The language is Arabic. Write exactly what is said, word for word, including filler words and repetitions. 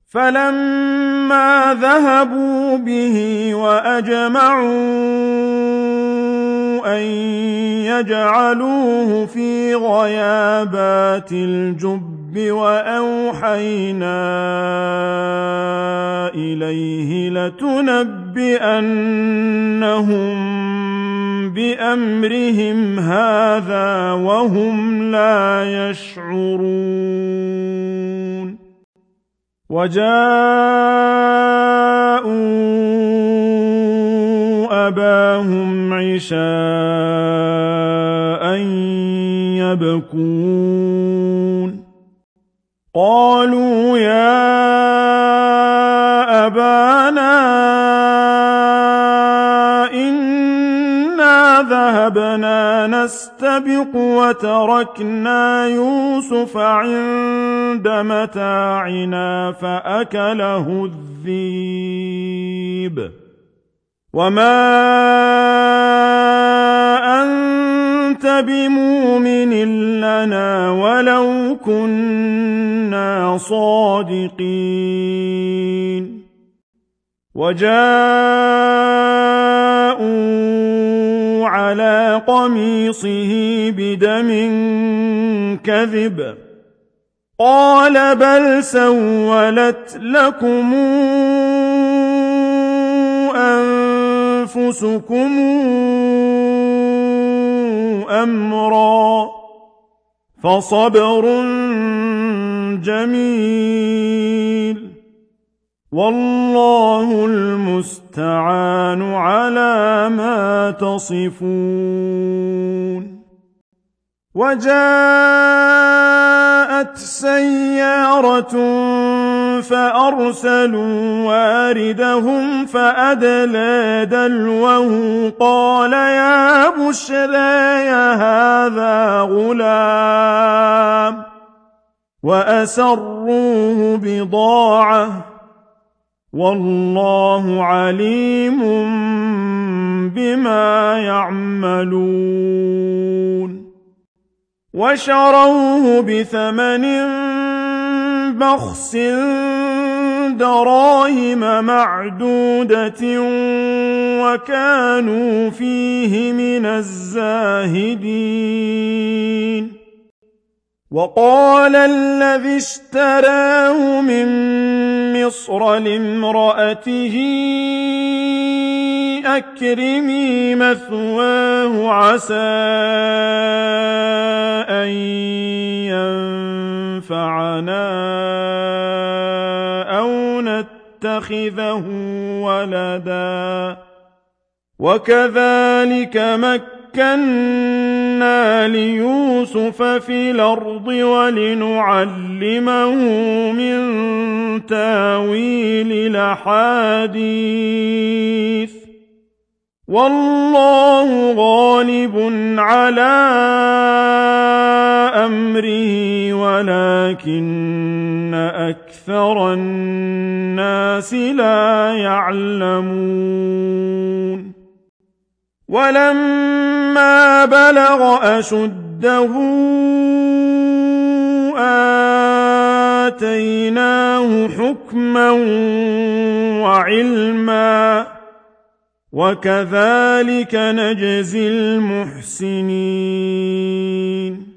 فَلَمَّا ذَهَبُوا بِهِ وَأَجْمَعُوا أَن يَجْعَلُوهُ فِي غَيَابَاتِ الْجُبِّ وَأَوْحَيْنَا إِلَيْهِ لَتُنَبِّئَنَّهُم بِأَمْرِهِمْ هَٰذَا وَهُمْ لَا يَشْعُرُونَ وَجَاءُوا أَبَاهُمْ عِشَاءً يَبْكُونَ قَالُوا يَا أَبَانَا إِنَّا ذَهَبْنَا نَسْتَبِقُ وَتَرَكْنَا يُوسُفَ عِندَ مَتَاعِنَا فَأَكَلَهُ الذِّئْبُ وَمَا أَنتَ بِمُؤْمِنٍ لَّنَا وَلَوْ كُنَّا صَادِقِينَ وَجَاءُوا عَلَىٰ قَمِيصِهِ بِدَمٍ كَذِبٍ قَالَ بَلْ سَوَّلَتْ لَكُمْ أَنفُسُكُمْ أَمْرًا فَصَبْرٌ جَمِيلٌ وَاللَّهُ الْمُسْتَعَانُ عَلَىٰ مَا تَصِفُونَ وَجَاءَتْ سَيَّارَةٌ فَأَرْسَلُوا وَارِدَهُمْ فَأَدْلَىٰ دَلْوَهُ قَالَ يَا بُشْرَىٰ هَٰذَا غُلَامٌ وَأَسَرُّوهُ بِضَاعَةً وَاللَّهُ عَلِيمٌ بِمَا يَعْمَلُونَ وَشَرَوْهُ بِثَمَنٍ بَخْسٍ دَرَاهِمَ مَعْدُودَةٍ وَكَانُوا فِيهِ مِنَ الزَّاهِدِينَ وَقَالَ الَّذِي اشْتَرَاهُ مِن مِّصْرَ لِامْرَأَتِهِ أَكْرِمِي مَثْوَاهُ عَسَىٰ أَن يَنفَعَنَا أَوْ نَتَّخِذَهُ وَلَدًا وَكَذَٰلِكَ مَكَّنَّا لِيُوسُفَ فِي الْأَرْضِ وَلِنُعَلِّمَهُ مِن تَأْوِيلِ الْأَحَادِيثِ وَاللَّهُ غَالِبٌ عَلَىٰ أَمْرِهِ وَلَٰكِنَّ أَكْثَرَ النَّاسِ لَا يَعْلَمُونَ وَلَمَّا بَلَغَ أَشُدَّهُ آتَيْنَاهُ حُكْمًا وَعِلْمًا وَكَذَٰلِكَ نَجْزِي الْمُحْسِنِينَ